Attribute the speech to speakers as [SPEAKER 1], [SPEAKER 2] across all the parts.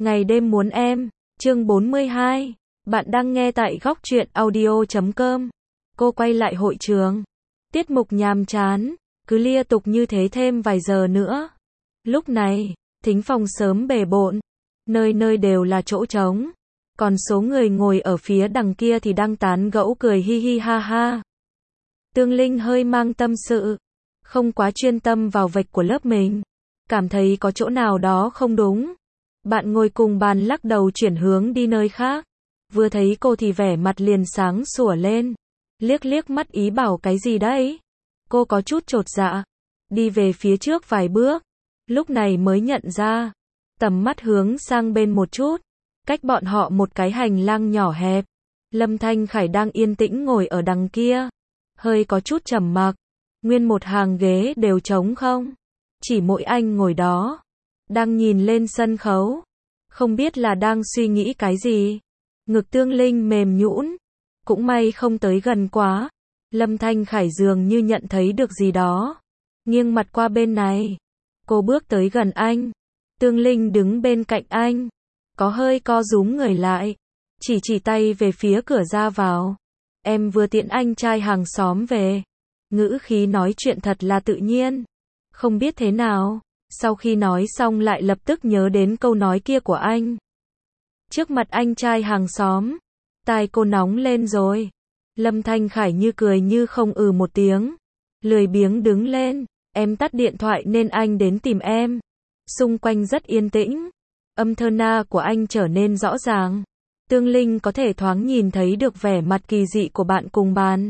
[SPEAKER 1] Ngày đêm muốn em, chương 42. Bạn đang nghe tại góc truyện audio.com. Cô quay lại hội trường. Tiết mục nhàm chán, cứ liên tục như thế thêm vài giờ nữa. Lúc này, thính phòng sớm bề bộn, nơi nơi đều là chỗ trống. Còn số người ngồi ở phía đằng kia thì đang tán gẫu cười hi hi ha ha. Tương Linh hơi mang tâm sự, không quá chuyên tâm vào vạch của lớp mình. Cảm thấy có chỗ nào đó không đúng. Bạn ngồi cùng bàn lắc đầu chuyển hướng đi nơi khác. Vừa thấy cô thì vẻ mặt liền sáng sủa lên. Liếc liếc mắt ý bảo cái gì đấy. Cô có chút chột dạ. Đi về phía trước vài bước. Lúc này mới nhận ra. Tầm mắt hướng sang bên một chút. Cách bọn họ một cái hành lang nhỏ hẹp. Lâm Thanh Khải đang yên tĩnh ngồi ở đằng kia. Hơi có chút trầm mặc. Nguyên một hàng ghế đều trống không. Chỉ mỗi anh ngồi đó. Đang nhìn lên sân khấu. Không biết là đang suy nghĩ cái gì. Ngực Tương Linh mềm nhũn. Cũng may không tới gần quá. Lâm Thanh Khải dường như nhận thấy được gì đó. Nghiêng mặt qua bên này. Cô bước tới gần anh. Tương Linh đứng bên cạnh anh. Có hơi co rúm người lại. Chỉ tay về phía cửa ra vào. Em vừa tiễn anh trai hàng xóm về. Ngữ khí nói chuyện thật là tự nhiên. Không biết thế nào. Sau khi nói xong lại lập tức nhớ đến câu nói kia của anh. Trước mặt anh trai hàng xóm. Tai cô nóng lên rồi. Lâm Thanh Khải như cười như không một tiếng. Lười biếng đứng lên. Em tắt điện thoại nên anh đến tìm em. Xung quanh rất yên tĩnh. Âm thơ na của anh trở nên rõ ràng. Tương Linh có thể thoáng nhìn thấy được vẻ mặt kỳ dị của bạn cùng bàn.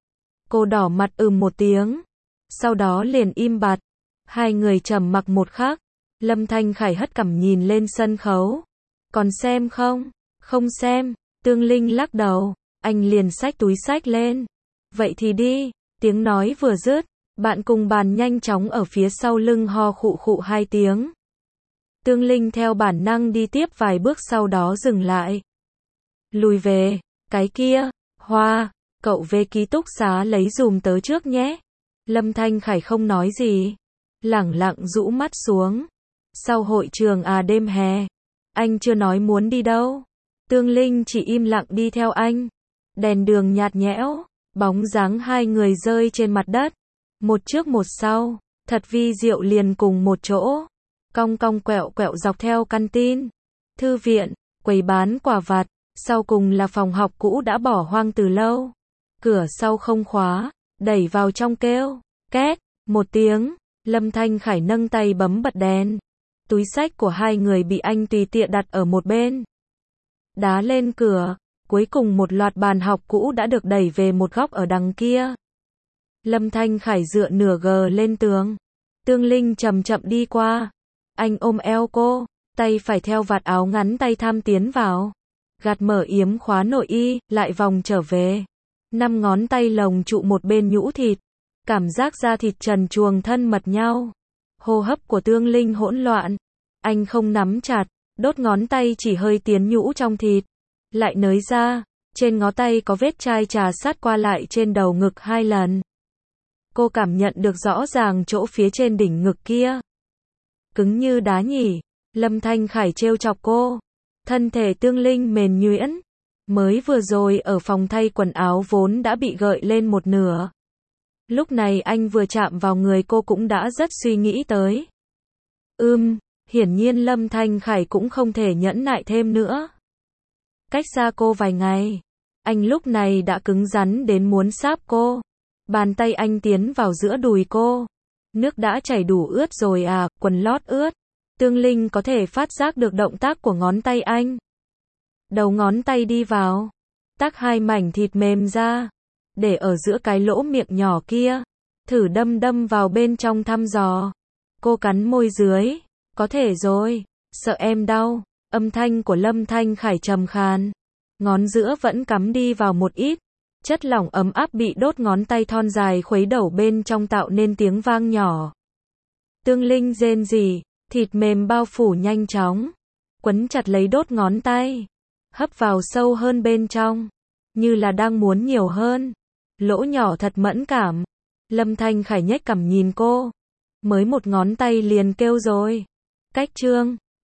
[SPEAKER 1] Cô đỏ mặt một tiếng. Sau đó liền im bặt. Hai người trầm mặc một khắc. Lâm Thanh Khải hất cằm nhìn lên sân khấu. Còn xem không? Không xem. Tương Linh lắc đầu. Anh liền xách túi xách lên. Vậy thì đi. Tiếng nói vừa dứt. Bạn cùng bàn nhanh chóng ở phía sau lưng ho khụ khụ hai tiếng. Tương Linh theo bản năng đi tiếp vài bước sau đó dừng lại. Lùi về. Cái kia. Hoa. Cậu về ký túc xá lấy dùm tớ trước nhé. Lâm Thanh Khải không nói gì. Lẳng lặng rũ mắt xuống. Sau hội trường đêm hè. Anh chưa nói muốn đi đâu. Tương Linh chỉ im lặng đi theo anh. Đèn đường nhạt nhẽo. Bóng dáng hai người rơi trên mặt đất. Một trước một sau. Thật vi diệu liền cùng một chỗ. Cong cong quẹo quẹo dọc theo căn tin. Thư viện. Quầy bán quà vặt. Sau cùng là phòng học cũ đã bỏ hoang từ lâu. Cửa sau không khóa. Đẩy vào trong kêu. Két. Một tiếng. Lâm Thanh Khải nâng tay bấm bật đèn. Túi xách của hai người bị anh tùy tiện đặt ở một bên. Đá lên cửa. Cuối cùng một loạt bàn học cũ đã được đẩy về một góc ở đằng kia. Lâm Thanh Khải dựa nửa gờ lên tường. Tương Linh chậm chậm đi qua. Anh ôm eo cô. Tay phải theo vạt áo ngắn tay tham tiến vào. Gạt mở yếm khóa nội y. Lại vòng trở về. 5 ngón tay lồng trụ một bên nhũ thịt. Cảm giác da thịt trần truồng thân mật nhau. Hô hấp của Tương Linh hỗn loạn. Anh không nắm chặt. Đốt ngón tay chỉ hơi tiến nhũ trong thịt. Lại nới ra. Trên ngón tay có vết chai trà sát qua lại trên đầu ngực 2 lần. Cô cảm nhận được rõ ràng chỗ phía trên đỉnh ngực kia. Cứng như đá nhỉ. Lâm Thanh Khải trêu chọc cô. Thân thể Tương Linh mềm nhuyễn. Mới vừa rồi ở phòng thay quần áo vốn đã bị gợi lên một nửa. Lúc này anh vừa chạm vào người cô cũng đã rất suy nghĩ tới. Hiển nhiên Lâm Thanh Khải cũng không thể nhẫn nại thêm nữa. Cách xa cô vài ngày. Anh lúc này đã cứng rắn đến muốn sáp cô. Bàn tay anh tiến vào giữa đùi cô. Nước đã chảy đủ ướt rồi quần lót ướt. Tương Linh có thể phát giác được động tác của ngón tay anh. Đầu ngón tay đi vào. Tắc 2 mảnh thịt mềm ra. Để ở giữa cái lỗ miệng nhỏ kia. Thử đâm vào bên trong thăm dò. Cô cắn môi dưới. Có thể rồi. Sợ em đau. Âm thanh của Lâm Thanh Khải trầm khàn. Ngón giữa vẫn cắm đi vào một ít. Chất lỏng ấm áp bị đốt ngón tay thon dài khuấy đẩu bên trong tạo nên tiếng vang nhỏ. Tương Linh rên rỉ. Thịt mềm bao phủ nhanh chóng. Quấn chặt lấy đốt ngón tay. Hấp vào sâu hơn bên trong. Như là đang muốn nhiều hơn. Lỗ nhỏ thật mẫn cảm. Lâm Thanh Khải nhếch cằm nhìn cô. Mới một ngón tay liền kêu rồi. Cách chương.